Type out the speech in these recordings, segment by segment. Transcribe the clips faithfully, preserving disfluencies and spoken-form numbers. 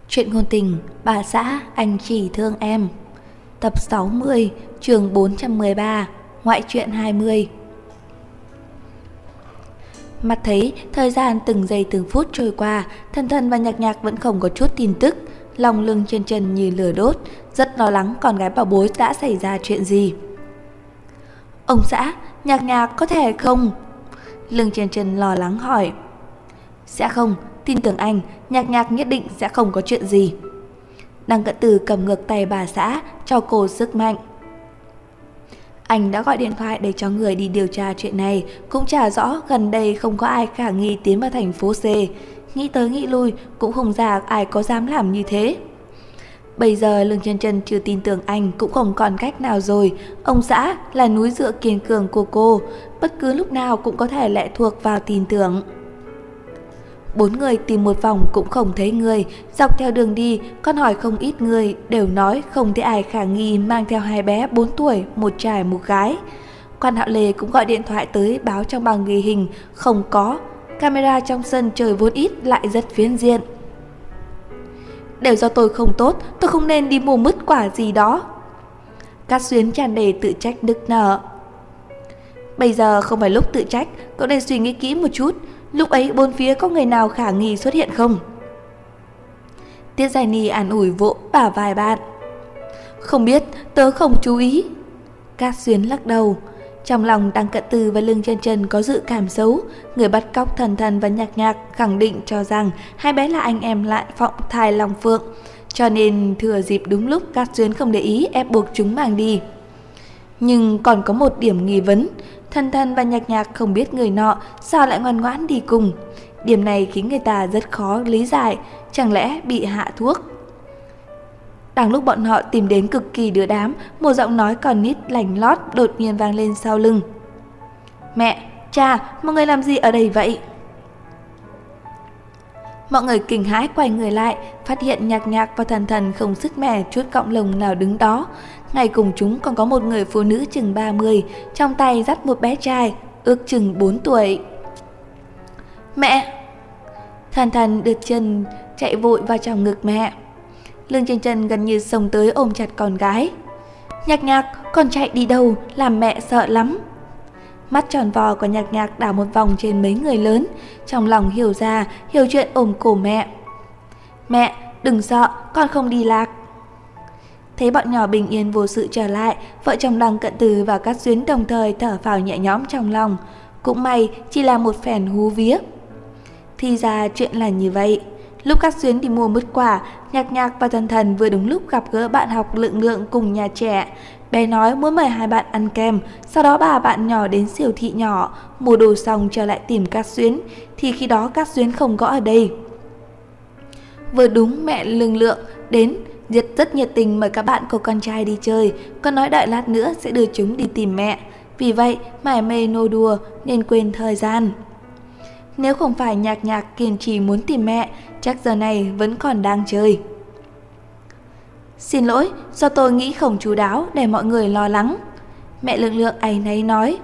Chuyện ngôn tình, bà xã, anh chỉ thương em. Tập sáu mươi, chương bốn trăm mười ba, ngoại truyện hai mươi. Mắt thấy thời gian từng giây từng phút trôi qua, Thần Thần và Nhạc Nhạc vẫn không có chút tin tức. Lòng lưng trên chân như lửa đốt, rất lo lắng con gái bảo bối đã xảy ra chuyện gì. Ông xã, Nhạc Nhạc có thể không? Lưng trên chân lo lắng hỏi. Sẽ không, tin tưởng anh, Nhạc Nhạc nhất định sẽ không có chuyện gì. Đăng Cận Từ cầm ngược tay bà xã, cho cô sức mạnh. Anh đã gọi điện thoại để cho người đi điều tra chuyện này, cũng chả rõ gần đây không có ai khả nghi tiến vào thành phố C. Nghĩ tới nghĩ lui cũng không ra ai có dám làm như thế. Bây giờ Lương Chân Chân chưa tin tưởng anh cũng không còn cách nào rồi. Ông xã là núi dựa kiên cường của cô, bất cứ lúc nào cũng có thể lệ thuộc vào tin tưởng. Bốn người tìm một vòng cũng không thấy người. Dọc theo đường đi, con hỏi không ít người, đều nói không thấy ai khả nghi mang theo hai bé bốn tuổi, một trai một gái. Quan Hạo Lê cũng gọi điện thoại tới báo trong bảng ghi hình, không có. Camera trong sân trời vốn ít lại rất phiến diện. Đều do tôi không tốt, tôi không nên đi mua mứt quả gì đó. Cát Xuyến tràn đầy tự trách nức nở. Bây giờ không phải lúc tự trách, cậu nên suy nghĩ kỹ một chút. Lúc ấy bốn phía có người nào khả nghi xuất hiện không? Tiết Giải Ni an ủi vỗ bả vai bạn. Không biết, tớ không chú ý. Cát Xuyến lắc đầu. Trong lòng Đăng Cận Từ và Lương Chân Chân có dự cảm xấu. Người bắt cóc Thần Thần và Nhạc Nhạc khẳng định cho rằng hai bé là anh em lại phọng thai Long Phượng, cho nên thừa dịp đúng lúc Cát Xuyến không để ý ép buộc chúng mang đi. Nhưng còn có một điểm nghi vấn. Thần Thần và Nhạc Nhạc không biết người nọ sao lại ngoan ngoãn đi cùng. Điểm này khiến người ta rất khó lý giải. Chẳng lẽ bị hạ thuốc? Đang lúc bọn họ tìm đến cực kỳ đưa đám, một giọng nói còn nít lành lót đột nhiên vang lên sau lưng. Mẹ, cha, mọi người làm gì ở đây vậy? Mọi người kinh hãi quay người lại, phát hiện Nhạc Nhạc và Thần Thần không sức mẻ chút cọng lông nào đứng đó. Ngay cùng chúng còn có một người phụ nữ chừng ba mươi, trong tay dắt một bé trai, ước chừng bốn tuổi. Mẹ! Thần Thần đưa chân chạy vội vào trong ngực mẹ. Lương Chân Chân gần như xông tới ôm chặt con gái. Nhạc Nhạc, con chạy đi đâu, làm mẹ sợ lắm. Mắt tròn vo của Nhạc Nhạc đảo một vòng trên mấy người lớn, trong lòng hiểu ra, hiểu chuyện ôm cổ mẹ. Mẹ, đừng sợ, con không đi lạc. Thấy bọn nhỏ bình yên vô sự trở lại, vợ chồng Đăng Cận Từ và Cát Xuyến đồng thời thở phào nhẹ nhõm trong lòng. Cũng may chỉ là một phen hú vía. Thì ra chuyện là như vậy. Lúc Cát Xuyến đi mua mứt quả, Nhạc Nhạc và Thần Thần vừa đúng lúc gặp gỡ bạn học Lượng Lượng cùng nhà trẻ. Bé nói muốn mời hai bạn ăn kem, sau đó ba bạn nhỏ đến siêu thị nhỏ, mua đồ xong trở lại tìm Cát Xuyến, thì khi đó Cát Xuyến không có ở đây. Vừa đúng mẹ Lương Lượng đến, Diệt rất nhiệt tình mời các bạn của con trai đi chơi, còn nói đợi lát nữa sẽ đưa chúng đi tìm mẹ. Vì vậy mải mê nô đùa nên quên thời gian. Nếu không phải Nhạc Nhạc kiên trì muốn tìm mẹ, chắc giờ này vẫn còn đang chơi. Xin lỗi, do tôi nghĩ không chú đáo để mọi người lo lắng. Mẹ Lượng Lượng áy náy nói.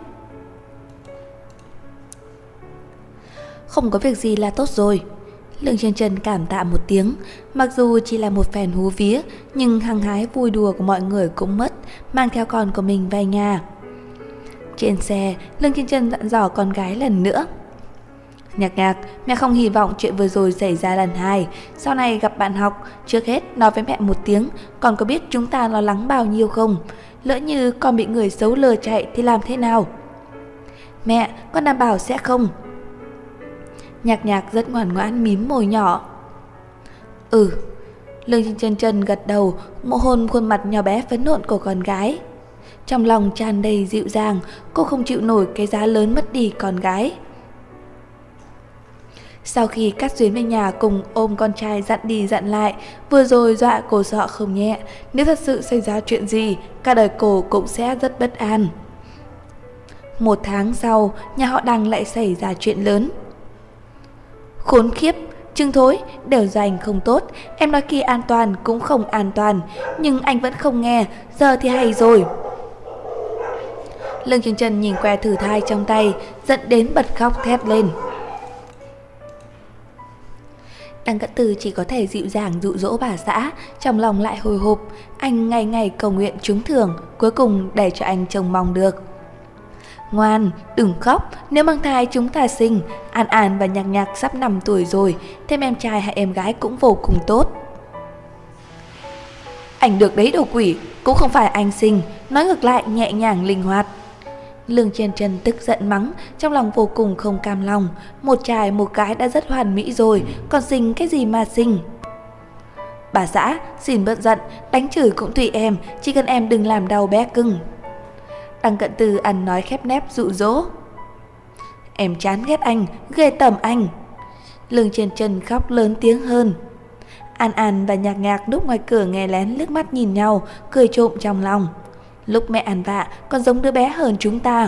Không có việc gì là tốt rồi. Lương Chân Chân cảm tạ một tiếng. Mặc dù chỉ là một phen hú vía, nhưng hăng hái vui đùa của mọi người cũng mất, mang theo con của mình về nhà. Trên xe, Lương Chân Chân dặn dò con gái lần nữa. Nhạc Nhạc, mẹ không hy vọng chuyện vừa rồi xảy ra lần hai. Sau này gặp bạn học, trước hết nói với mẹ một tiếng. Con có biết chúng ta lo lắng bao nhiêu không? Lỡ như con bị người xấu lừa chạy thì làm thế nào? Mẹ, con đảm bảo sẽ không. Nhạc Nhạc rất ngoan ngoãn mím môi nhỏ. Ừ. Lương Chân Chân gật đầu, mộ hôn khuôn mặt nhỏ bé phấn nộn của con gái. Trong lòng tràn đầy dịu dàng, cô không chịu nổi cái giá lớn mất đi con gái. Sau khi Cát Xuyến về nhà cùng ôm con trai dặn đi dặn lại, vừa rồi dọa cô sợ không nhẹ. Nếu thật sự xảy ra chuyện gì, cả đời cô cũng sẽ rất bất an. Một tháng sau, nhà họ Đăng lại xảy ra chuyện lớn. Khốn khiếp, Trương Thối, đều do anh không tốt. Em nói kia an toàn cũng không an toàn, nhưng anh vẫn không nghe, giờ thì hay rồi. Lương Chân Chân nhìn que thử thai trong tay, dẫn đến bật khóc thét lên. Đằng Cận Từ chỉ có thể dịu dàng dụ dỗ bà xã, trong lòng lại hồi hộp. Anh ngày ngày cầu nguyện trúng thưởng, cuối cùng để cho anh trông mong được. Ngoan, đừng khóc, nếu mang thai chúng ta sinh. An An và Nhạc Nhạc sắp năm tuổi rồi, thêm em trai hay em gái cũng vô cùng tốt. Anh được đấy đồ quỷ, cũng không phải anh sinh, nói ngược lại nhẹ nhàng linh hoạt. Lương Chân Chân tức giận mắng, trong lòng vô cùng không cam lòng. Một trai một gái đã rất hoàn mỹ rồi, còn sinh cái gì mà sinh. Bà xã, xin bớt giận, đánh chửi cũng tùy em, chỉ cần em đừng làm đau bé cưng. Đằng Cận Từ ăn nói khép nép dụ dỗ. Em chán ghét anh, ghê tởm anh. Lương Chân Chân khóc lớn tiếng hơn. An An và Nhạc Nhạc lúc ngoài cửa nghe lén liếc mắt nhìn nhau, cười trộm trong lòng. Lúc mẹ ăn vạ còn giống đứa bé hơn chúng ta.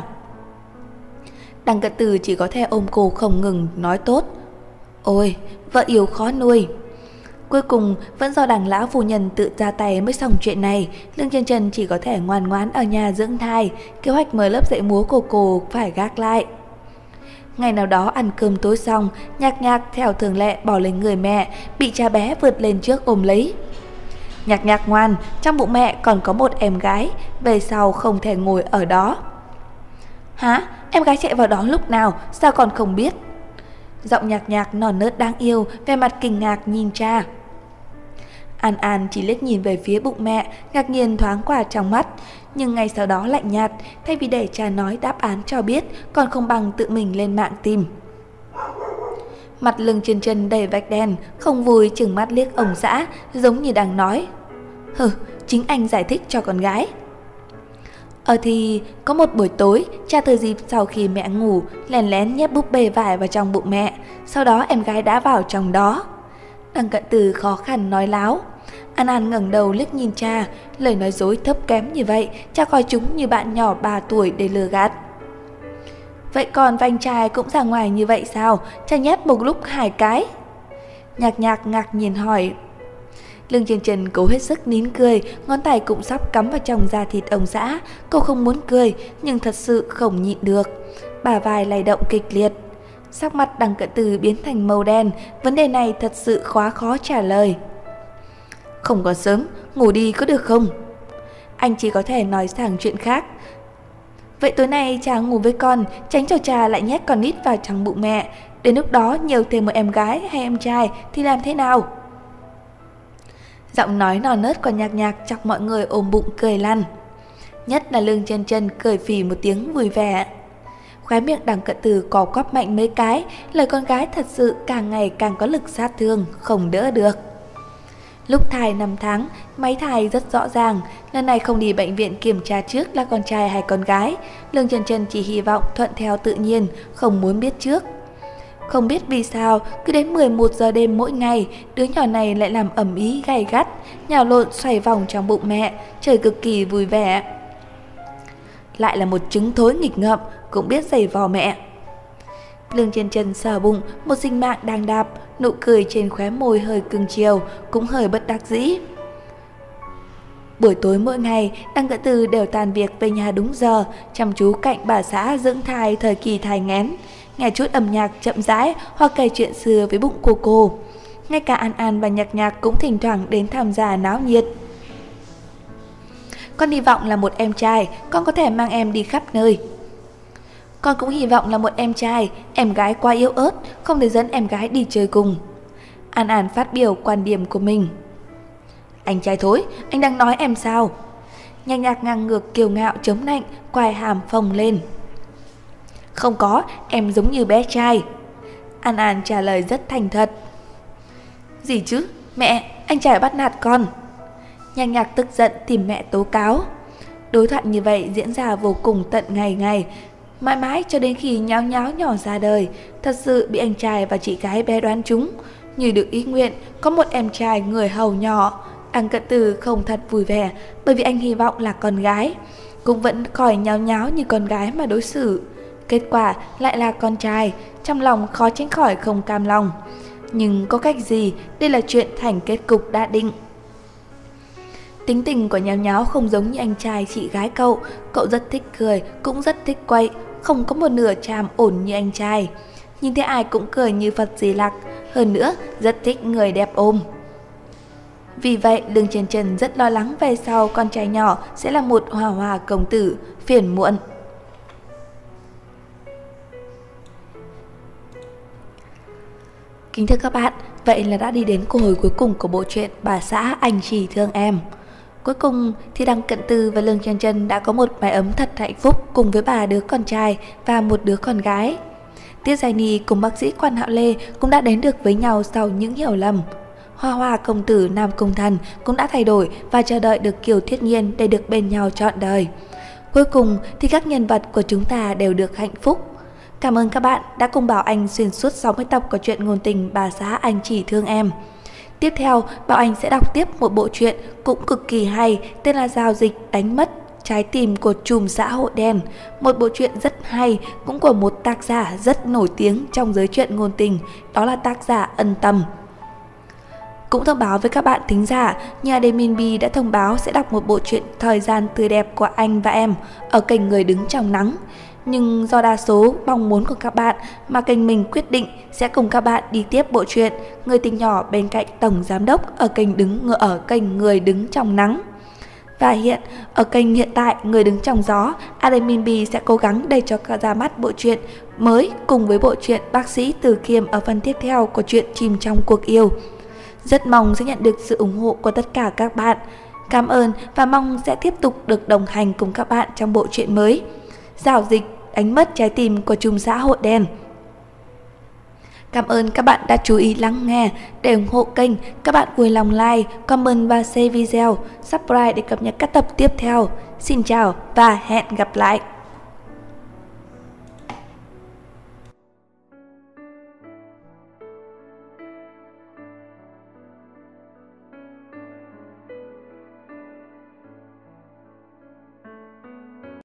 Đằng Cận Từ chỉ có thể ôm cô không ngừng nói tốt. Ôi, vợ yêu khó nuôi. Cuối cùng vẫn do đằng lão phu nhân tự ra tay mới xong chuyện này. Lương Chân Chân chỉ có thể ngoan ngoãn ở nhà dưỡng thai. Kế hoạch mở lớp dạy múa của cô phải gác lại. Ngày nào đó ăn cơm tối xong, Nhạc Nhạc theo thường lệ bỏ lên người mẹ, bị cha bé vượt lên trước ôm lấy. Nhạc Nhạc ngoan, trong bụng mẹ còn có một em gái, về sau không thể ngồi ở đó. Hả? Em gái chạy vào đó lúc nào? Sao còn không biết? Giọng Nhạc Nhạc non nớt đáng yêu, vẻ mặt kinh ngạc nhìn cha. An An chỉ liếc nhìn về phía bụng mẹ, ngạc nhiên thoáng qua trong mắt, nhưng ngay sau đó lạnh nhạt, thay vì để cha nói đáp án cho biết, còn không bằng tự mình lên mạng tìm. Mặt Lương Chân Chân đầy vạch đen, không vui chừng mắt liếc ông xã, giống như đang nói: hừ, chính anh giải thích cho con gái. Ờ thì có một buổi tối, cha thừa dịp sau khi mẹ ngủ, lén lén nhét búp bê vải vào trong bụng mẹ, sau đó em gái đã vào trong đó. Đằng Cận Từ khó khăn nói láo. An An ngẩng đầu liếc nhìn cha, lời nói dối thấp kém như vậy, cha coi chúng như bạn nhỏ ba tuổi để lừa gạt. Vậy còn và anh trai cũng ra ngoài như vậy sao? Cha nhét một lúc hai cái. Nhạc Nhạc ngạc nhiên hỏi. Lương Chân Chân cố hết sức nín cười, ngón tay cũng sắp cắm vào trong da thịt ông xã. Cô không muốn cười, nhưng thật sự không nhịn được. Bả vai lay động kịch liệt. Sắc mặt Đằng Cận Từ biến thành màu đen, vấn đề này thật sự quá khó trả lời. Không còn sớm, ngủ đi có được không? Anh chỉ có thể nói sang chuyện khác. Vậy tối nay cha ngủ với con, tránh cho cha lại nhét con nít vào trong bụng mẹ. Đến lúc đó nhiều thêm một em gái hay em trai thì làm thế nào? Giọng nói non nớt của Nhạc Nhạc chọc mọi người ôm bụng cười lăn. Nhất là Lương Chân Chân cười phì một tiếng vui vẻ. Khóe miệng Đằng Cận Từ cò quắp mạnh mấy cái, lời con gái thật sự càng ngày càng có lực sát thương, không đỡ được. Lúc thai năm tháng, máy thai rất rõ ràng, lần này không đi bệnh viện kiểm tra trước là con trai hay con gái. Lương Chân Chân chỉ hy vọng thuận theo tự nhiên, không muốn biết trước. Không biết vì sao, cứ đến mười một giờ đêm mỗi ngày, đứa nhỏ này lại làm ầm ĩ gay gắt, nhào lộn xoay vòng trong bụng mẹ, trời cực kỳ vui vẻ. Lại là một trứng thối nghịch ngợm, cũng biết giày vò mẹ. Lương Chân Chân sờ bụng, một sinh mạng đang đạp, nụ cười trên khóe môi hơi cưng chiều, cũng hơi bất đắc dĩ. Buổi tối mỗi ngày, Đằng Cận Từ đều tàn việc về nhà đúng giờ, chăm chú cạnh bà xã dưỡng thai thời kỳ thai nghén, nghe chút âm nhạc chậm rãi hoặc kể chuyện xưa với bụng của cô. Ngay cả An An và Nhạc Nhạc cũng thỉnh thoảng đến tham gia náo nhiệt. Con hy vọng là một em trai, con có thể mang em đi khắp nơi. Con cũng hy vọng là một em trai, em gái quá yếu ớt, không thể dẫn em gái đi chơi cùng. An An phát biểu quan điểm của mình. Anh trai thối, anh đang nói em sao? Nhạc Nhạc ngang ngược kiêu ngạo chống nạnh, quai hàm phồng lên. Không có, em giống như bé trai. An An trả lời rất thành thật. Gì chứ? Mẹ, anh trai bắt nạt con. Nhạc Nhạc tức giận tìm mẹ tố cáo. Đối thoại như vậy diễn ra vô cùng tận ngày ngày, mãi mãi cho đến khi nháo nháo nhỏ ra đời, thật sự bị anh trai và chị gái bé đoán trúng. Như được ý nguyện, có một em trai người hầu nhỏ. Đằng Cận Từ không thật vui vẻ, bởi vì anh hy vọng là con gái, cũng vẫn coi nháo nháo như con gái mà đối xử. Kết quả lại là con trai, trong lòng khó tránh khỏi không cam lòng. Nhưng có cách gì, đây là chuyện thành kết cục đã định. Tính tình của nháo nháo không giống như anh trai chị gái cậu. Cậu rất thích cười, cũng rất thích quậy, không có một nửa tràm ổn như anh trai. Nhìn thấy ai cũng cười như Phật Di Lặc, hơn nữa rất thích người đẹp ôm. Vì vậy, Lương Chân Chân rất lo lắng về sau con trai nhỏ sẽ là một Hoa Hoa công tử, phiền muộn. Kính thưa các bạn, vậy là đã đi đến câu hồi cuối cùng của bộ truyện Bà xã anh chỉ thương em. Cuối cùng thì Đằng Cận Tư và Lương Chân Chân đã có một mái ấm thật hạnh phúc cùng với ba đứa con trai và một đứa con gái. Tiết Giai Ni cùng bác sĩ Quan Hạo Lê cũng đã đến được với nhau sau những hiểu lầm. Hoa Hoa công tử Nam Cung Thần cũng đã thay đổi và chờ đợi được Kiều Thiết Nhiên để được bên nhau trọn đời. Cuối cùng thì các nhân vật của chúng ta đều được hạnh phúc. Cảm ơn các bạn đã cùng Bảo Anh xuyên suốt sáu mươi tập của truyện ngôn tình Bà xã anh chỉ thương em. Tiếp theo, Bảo Anh sẽ đọc tiếp một bộ truyện cũng cực kỳ hay tên là Giao dịch đánh mất trái tim của trùm xã hội đen. Một bộ truyện rất hay, cũng của một tác giả rất nổi tiếng trong giới truyện ngôn tình, đó là tác giả Ân Tầm. Cũng thông báo với các bạn thính giả, nhà Admin B đã thông báo sẽ đọc một bộ truyện Thời gian tươi đẹp của anh và em ở kênh Người đứng trong nắng. Nhưng do đa số mong muốn của các bạn mà kênh mình quyết định sẽ cùng các bạn đi tiếp bộ truyện Người tình nhỏ bên cạnh tổng giám đốc ở kênh đứng ở kênh Người đứng trong nắng. Và hiện ở kênh hiện tại Người đứng trong gió, Admin B sẽ cố gắng để cho cả ra mắt bộ truyện mới cùng với bộ truyện Bác sĩ Từ Kiêm ở phần tiếp theo của truyện Chìm trong cuộc yêu. Rất mong sẽ nhận được sự ủng hộ của tất cả các bạn. Cảm ơn và mong sẽ tiếp tục được đồng hành cùng các bạn trong bộ truyện mới Giao dịch đánh mất trái tim của trùm xã hội đen. Cảm ơn các bạn đã chú ý lắng nghe. Để ủng hộ kênh, các bạn vui lòng like, comment và share video, subscribe để cập nhật các tập tiếp theo. Xin chào và hẹn gặp lại.